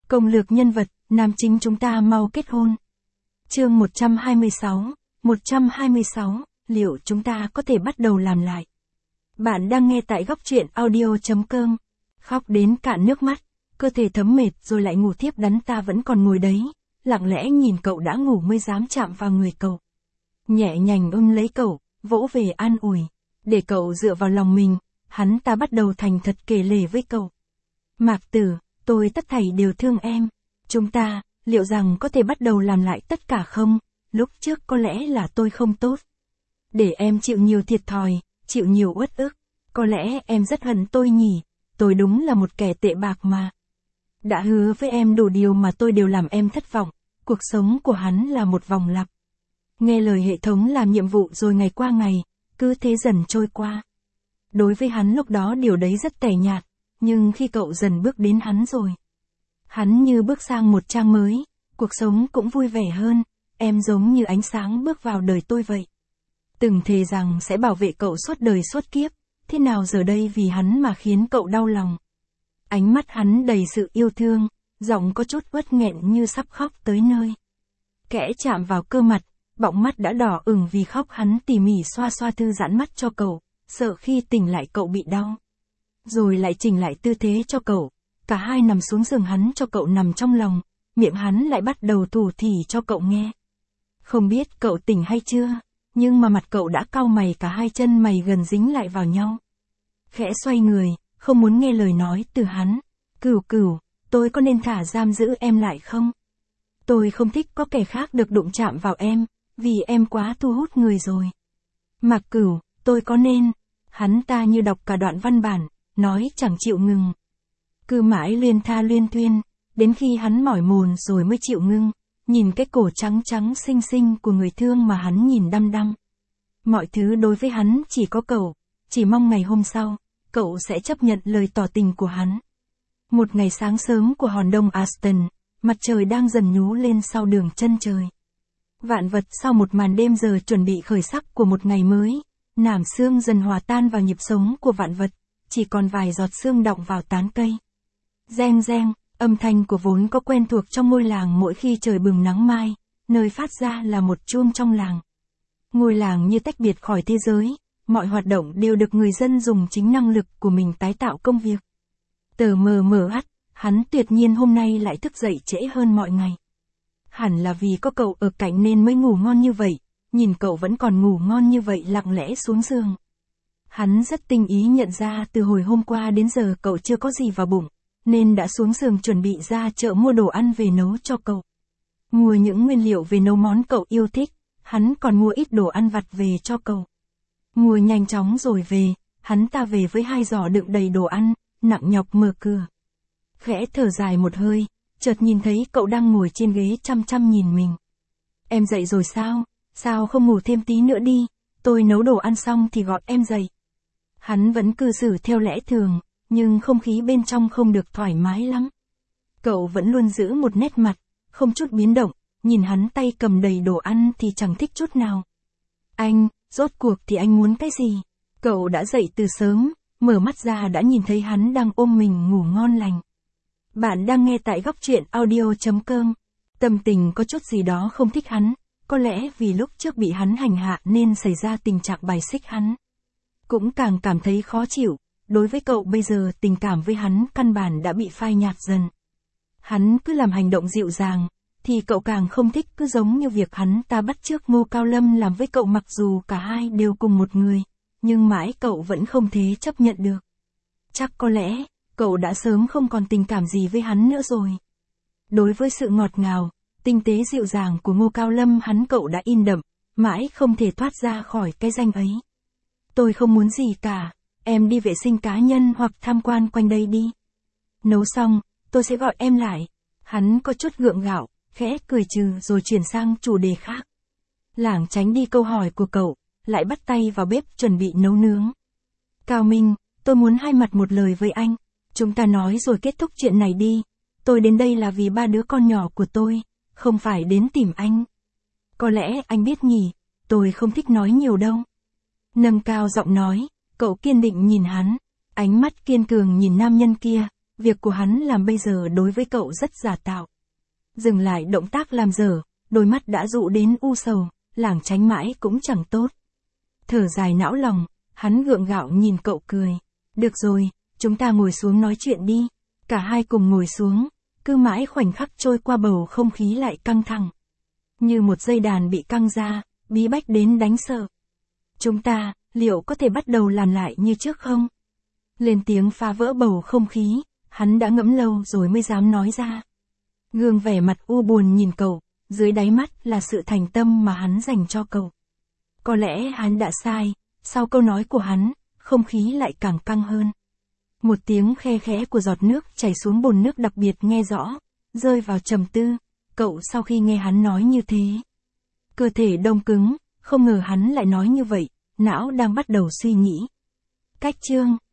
Công lược nhân vật, nam chính chúng ta mau kết hôn. Chương 126, liệu chúng ta có thể bắt đầu làm lại? Bạn đang nghe tại góc truyện audio.com. Khóc đến cạn nước mắt, cơ thể thấm mệt rồi lại ngủ thiếp đắn, ta vẫn còn ngồi đấy, lặng lẽ nhìn cậu đã ngủ mới dám chạm vào người cậu. Nhẹ nhàng ôm lấy cậu, vỗ về an ủi, để cậu dựa vào lòng mình, ta bắt đầu thành thật kể lể với cậu. Mạc Tử, tôi tất thảy đều thương em. Chúng ta, liệu rằng có thể bắt đầu làm lại tất cả không? Lúc trước có lẽ là tôi không tốt. Để em chịu nhiều thiệt thòi, chịu nhiều uất ức. Có lẽ em rất hận tôi nhỉ, tôi đúng là một kẻ tệ bạc mà. Đã hứa với em đủ điều mà tôi đều làm em thất vọng, cuộc sống của hắn là một vòng lặp. Nghe lời hệ thống làm nhiệm vụ rồi ngày qua ngày, cứ thế dần trôi qua. Đối với hắn lúc đó điều đấy rất tẻ nhạt, nhưng khi cậu dần bước đến hắn rồi, hắn như bước sang một trang mới, cuộc sống cũng vui vẻ hơn, em giống như ánh sáng bước vào đời tôi vậy. Từng thề rằng sẽ bảo vệ cậu suốt đời suốt kiếp, thế nào giờ đây vì hắn mà khiến cậu đau lòng. Ánh mắt hắn đầy sự yêu thương, giọng có chút uất nghẹn như sắp khóc tới nơi. Kẽ chạm vào cơ mặt, bọng mắt đã đỏ ửng vì khóc, hắn tỉ mỉ xoa xoa thư giãn mắt cho cậu, sợ khi tỉnh lại cậu bị đau. Rồi lại chỉnh lại tư thế cho cậu, cả hai nằm xuống giường, hắn cho cậu nằm trong lòng, miệng hắn lại bắt đầu thủ thỉ cho cậu nghe. Không biết cậu tỉnh hay chưa, nhưng mà mặt cậu đã cau mày, cả hai chân mày gần dính lại vào nhau. Khẽ xoay người, không muốn nghe lời nói từ hắn. Cửu Cửu, tôi có nên thả giam giữ em lại không? Tôi không thích có kẻ khác được đụng chạm vào em, vì em quá thu hút người rồi. Mạc Cửu, tôi có nên? Hắn ta như đọc cả đoạn văn bản, nói chẳng chịu ngừng. Cứ mãi luyên tha luyên thuyên, đến khi hắn mỏi mồn rồi mới chịu ngưng, nhìn cái cổ trắng trắng xinh xinh của người thương mà hắn nhìn đăm đăm. Mọi thứ đối với hắn chỉ có cậu, chỉ mong ngày hôm sau, cậu sẽ chấp nhận lời tỏ tình của hắn. Một ngày sáng sớm của hòn đông Aston, mặt trời đang dần nhú lên sau đường chân trời. Vạn vật sau một màn đêm giờ chuẩn bị khởi sắc của một ngày mới, nảm sương dần hòa tan vào nhịp sống của vạn vật, chỉ còn vài giọt sương đọng vào tán cây. Reng reng, âm thanh của vốn có quen thuộc trong ngôi làng mỗi khi trời bừng nắng mai, nơi phát ra là một chuông trong làng. Ngôi làng như tách biệt khỏi thế giới, mọi hoạt động đều được người dân dùng chính năng lực của mình tái tạo công việc. Tờ mờ mờ hắt, hắn tuyệt nhiên hôm nay lại thức dậy trễ hơn mọi ngày. Hẳn là vì có cậu ở cạnh nên mới ngủ ngon như vậy, nhìn cậu vẫn còn ngủ ngon như vậy lặng lẽ xuống giường. Hắn rất tinh ý nhận ra từ hồi hôm qua đến giờ cậu chưa có gì vào bụng, nên đã xuống giường chuẩn bị ra chợ mua đồ ăn về nấu cho cậu. Mua những nguyên liệu về nấu món cậu yêu thích, hắn còn mua ít đồ ăn vặt về cho cậu. Mua nhanh chóng rồi về, hắn ta về với 2 giỏ đựng đầy đồ ăn, nặng nhọc mở cửa. Khẽ thở dài một hơi, chợt nhìn thấy cậu đang ngồi trên ghế chăm chăm nhìn mình. Em dậy rồi sao? Sao không ngủ thêm tí nữa đi? Tôi nấu đồ ăn xong thì gọi em dậy. Hắn vẫn cư xử theo lẽ thường, nhưng không khí bên trong không được thoải mái lắm. Cậu vẫn luôn giữ một nét mặt, không chút biến động, nhìn hắn tay cầm đầy đồ ăn thì chẳng thích chút nào. Anh, rốt cuộc thì anh muốn cái gì? Cậu đã dậy từ sớm, mở mắt ra đã nhìn thấy hắn đang ôm mình ngủ ngon lành. Bạn đang nghe tại góc truyện audio.com. Tâm tình có chút gì đó không thích hắn, có lẽ vì lúc trước bị hắn hành hạ nên xảy ra tình trạng bài xích hắn. Cũng càng cảm thấy khó chịu, đối với cậu bây giờ tình cảm với hắn căn bản đã bị phai nhạt dần. Hắn cứ làm hành động dịu dàng, thì cậu càng không thích, cứ giống như việc hắn ta bắt chước Ngô Cao Lâm làm với cậu, mặc dù cả hai đều cùng một người, nhưng mãi cậu vẫn không thể chấp nhận được. Chắc có lẽ, cậu đã sớm không còn tình cảm gì với hắn nữa rồi. Đối với sự ngọt ngào, tinh tế dịu dàng của Ngô Cao Lâm cậu đã in đậm, mãi không thể thoát ra khỏi cái danh ấy. Tôi không muốn gì cả, em đi vệ sinh cá nhân hoặc tham quan quanh đây đi. Nấu xong, tôi sẽ gọi em lại. Hắn có chút gượng gạo, khẽ cười trừ rồi chuyển sang chủ đề khác. Lảng tránh đi câu hỏi của cậu, lại bắt tay vào bếp chuẩn bị nấu nướng. Cao Minh, tôi muốn hai mặt một lời với anh. Chúng ta nói rồi kết thúc chuyện này đi. Tôi đến đây là vì 3 đứa con nhỏ của tôi, không phải đến tìm anh. Có lẽ anh biết nhỉ, tôi không thích nói nhiều đâu. Nâng cao giọng nói, cậu kiên định nhìn hắn, ánh mắt kiên cường nhìn nam nhân kia, Việc của hắn làm bây giờ đối với cậu rất giả tạo. Dừng lại động tác làm dở, đôi mắt đã dụ đến u sầu, lảng tránh mãi cũng chẳng tốt. Thở dài não lòng, hắn gượng gạo nhìn cậu cười. Được rồi, chúng ta ngồi xuống nói chuyện đi. Cả hai cùng ngồi xuống, cứ mãi khoảnh khắc trôi qua bầu không khí lại căng thẳng. Như một dây đàn bị căng ra, bí bách đến đánh sợ. Chúng ta, liệu có thể bắt đầu làm lại như trước không? Lên tiếng phá vỡ bầu không khí, hắn đã ngẫm lâu rồi mới dám nói ra. Gương vẻ mặt u buồn nhìn cậu, dưới đáy mắt là sự thành tâm mà hắn dành cho cậu. Có lẽ hắn đã sai, sau câu nói của hắn, không khí lại càng căng hơn. Một tiếng khe khẽ của giọt nước chảy xuống bồn nước đặc biệt nghe rõ, rơi vào trầm tư, cậu sau khi nghe hắn nói như thế. Cơ thể đông cứng, không ngờ hắn lại nói như vậy, não đang bắt đầu suy nghĩ. Cách chương